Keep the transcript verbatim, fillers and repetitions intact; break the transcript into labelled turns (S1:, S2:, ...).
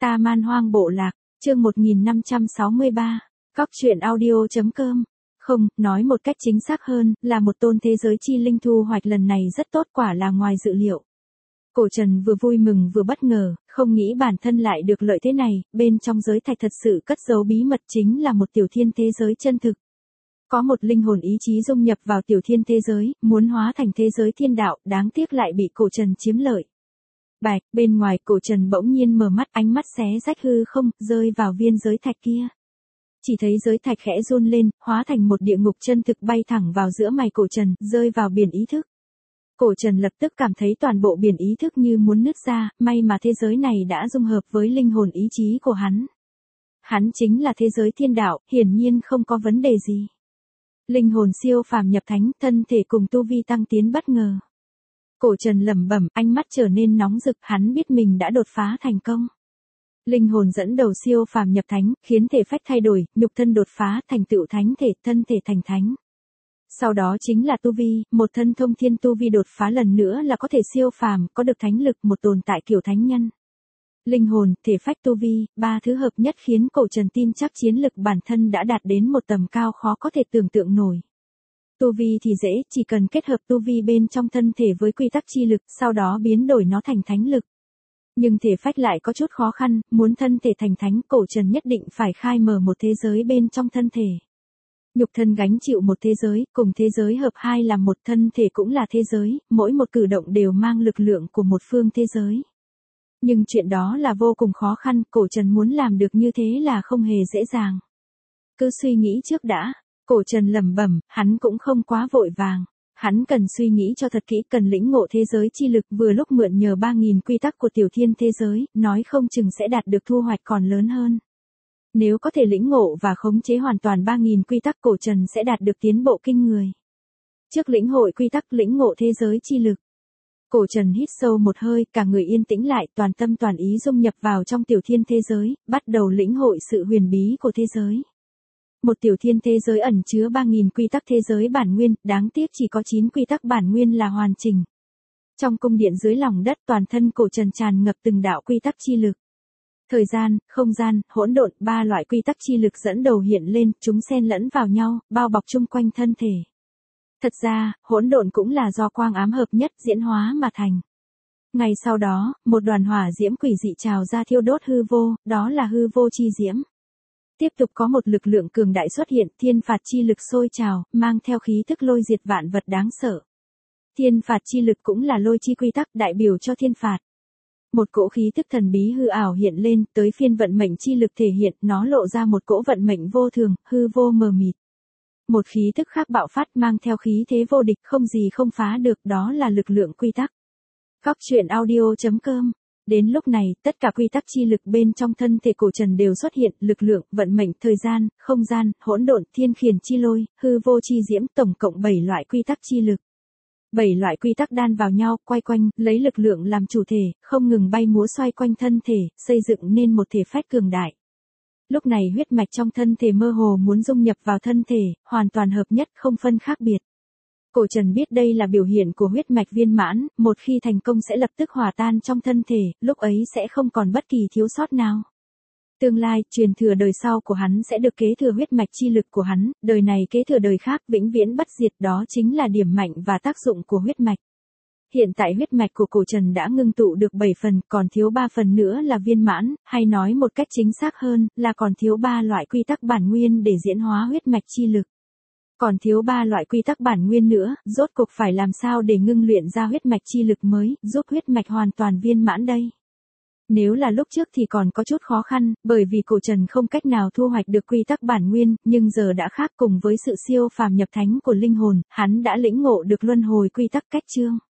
S1: Ta Man Hoang Bộ Lạc, chương một nghìn năm trăm sáu mươi ba, Cóc truyện audio chấm com. Không, nói một cách chính xác hơn, là một tôn thế giới chi linh thu hoạch lần này rất tốt, quả là ngoài dự liệu. Cổ Trần vừa vui mừng vừa bất ngờ, không nghĩ bản thân lại được lợi thế này, bên trong giới thạch thật sự cất giấu bí mật, chính là một tiểu thiên thế giới chân thực. Có một linh hồn ý chí dung nhập vào tiểu thiên thế giới, muốn hóa thành thế giới thiên đạo, đáng tiếc lại bị Cổ Trần chiếm lợi. Bạch, bên ngoài Cổ Trần bỗng nhiên mở mắt, ánh mắt xé rách hư không, rơi vào viên giới thạch kia. Chỉ thấy giới thạch khẽ run lên, hóa thành một địa ngục chân thực bay thẳng vào giữa mày Cổ Trần, rơi vào biển ý thức. Cổ Trần lập tức cảm thấy toàn bộ biển ý thức như muốn nứt ra, may mà thế giới này đã dung hợp với linh hồn ý chí của hắn. Hắn chính là thế giới thiên đạo, hiển nhiên không có vấn đề gì. Linh hồn siêu phàm nhập thánh, thân thể cùng tu vi tăng tiến bất ngờ. Cổ Trần lẩm bẩm, ánh mắt trở nên nóng rực, hắn biết mình đã đột phá thành công. Linh hồn dẫn đầu siêu phàm nhập thánh, khiến thể phách thay đổi, nhục thân đột phá, thành tựu thánh thể, thân thể thành thánh. Sau đó chính là tu vi, một thân thông thiên tu vi đột phá lần nữa là có thể siêu phàm, có được thánh lực, một tồn tại kiểu thánh nhân. Linh hồn, thể phách tu vi, ba thứ hợp nhất khiến Cổ Trần tin chắc chiến lực bản thân đã đạt đến một tầm cao khó có thể tưởng tượng nổi. Tu vi thì dễ, chỉ cần kết hợp tu vi bên trong thân thể với quy tắc chi lực, sau đó biến đổi nó thành thánh lực. Nhưng thể phách lại có chút khó khăn, muốn thân thể thành thánh, Cổ Trần nhất định phải khai mở một thế giới bên trong thân thể. Nhục thân gánh chịu một thế giới, cùng thế giới hợp hai làm một, thân thể cũng là thế giới, mỗi một cử động đều mang lực lượng của một phương thế giới. Nhưng chuyện đó là vô cùng khó khăn, Cổ Trần muốn làm được như thế là không hề dễ dàng. Cứ suy nghĩ trước đã, Cổ Trần lẩm bẩm, hắn cũng không quá vội vàng. Hắn cần suy nghĩ cho thật kỹ, cần lĩnh ngộ thế giới chi lực, vừa lúc mượn nhờ ba nghìn quy tắc của tiểu thiên thế giới, nói không chừng sẽ đạt được thu hoạch còn lớn hơn. Nếu có thể lĩnh ngộ và khống chế hoàn toàn ba nghìn quy tắc, Cổ Trần sẽ đạt được tiến bộ kinh người. Trước lĩnh hội quy tắc, lĩnh ngộ thế giới chi lực. Cổ Trần hít sâu một hơi, cả người yên tĩnh lại, toàn tâm toàn ý dung nhập vào trong tiểu thiên thế giới, bắt đầu lĩnh hội sự huyền bí của thế giới. Một tiểu thiên thế giới ẩn chứa ba nghìn quy tắc thế giới bản nguyên, đáng tiếc chỉ có chín quy tắc bản nguyên là hoàn chỉnh. Trong cung điện dưới lòng đất, toàn thân Cổ Trần tràn ngập từng đạo quy tắc chi lực. Thời gian, không gian, hỗn độn, ba loại quy tắc chi lực dẫn đầu hiện lên, chúng xen lẫn vào nhau, bao bọc chung quanh thân thể. Thật ra, hỗn độn cũng là do quang ám hợp nhất diễn hóa mà thành. Ngày sau đó, một đoàn hỏa diễm quỷ dị trào ra thiêu đốt hư vô, đó là hư vô chi diễm. Tiếp tục có một lực lượng cường đại xuất hiện, thiên phạt chi lực sôi trào, mang theo khí tức lôi diệt vạn vật đáng sợ. Thiên phạt chi lực cũng là lôi chi quy tắc, đại biểu cho thiên phạt. Một cỗ khí tức thần bí hư ảo hiện lên, tới phiên vận mệnh chi lực thể hiện, nó lộ ra một cỗ vận mệnh vô thường, hư vô mờ mịt. Một khí tức khác bạo phát, mang theo khí thế vô địch, không gì không phá được, đó là lực lượng quy tắc. Cóc truyện audio chấm com. Đến lúc này, tất cả quy tắc chi lực bên trong thân thể Cổ Trần đều xuất hiện, lực lượng, vận mệnh, thời gian, không gian, hỗn độn, thiên khiển chi lôi, hư vô chi diễm, tổng cộng bảy loại quy tắc chi lực. bảy loại quy tắc đan vào nhau, quay quanh, lấy lực lượng làm chủ thể, không ngừng bay múa xoay quanh thân thể, xây dựng nên một thể phách cường đại. Lúc này huyết mạch trong thân thể mơ hồ muốn dung nhập vào thân thể, hoàn toàn hợp nhất, không phân khác biệt. Cổ Trần biết đây là biểu hiện của huyết mạch viên mãn, một khi thành công sẽ lập tức hòa tan trong thân thể, lúc ấy sẽ không còn bất kỳ thiếu sót nào. Tương lai, truyền thừa đời sau của hắn sẽ được kế thừa huyết mạch chi lực của hắn, đời này kế thừa đời khác, vĩnh viễn bất diệt, đó chính là điểm mạnh và tác dụng của huyết mạch. Hiện tại huyết mạch của Cổ Trần đã ngưng tụ được bảy phần, còn thiếu ba phần nữa là viên mãn, hay nói một cách chính xác hơn, là còn thiếu ba loại quy tắc bản nguyên để diễn hóa huyết mạch chi lực. Còn thiếu ba loại quy tắc bản nguyên nữa, rốt cuộc phải làm sao để ngưng luyện ra huyết mạch chi lực mới, giúp huyết mạch hoàn toàn viên mãn đây? Nếu là lúc trước thì còn có chút khó khăn, bởi vì Cổ Trần không cách nào thu hoạch được quy tắc bản nguyên, nhưng giờ đã khác, cùng với sự siêu phàm nhập thánh của linh hồn, hắn đã lĩnh ngộ được luân hồi quy tắc cách chương.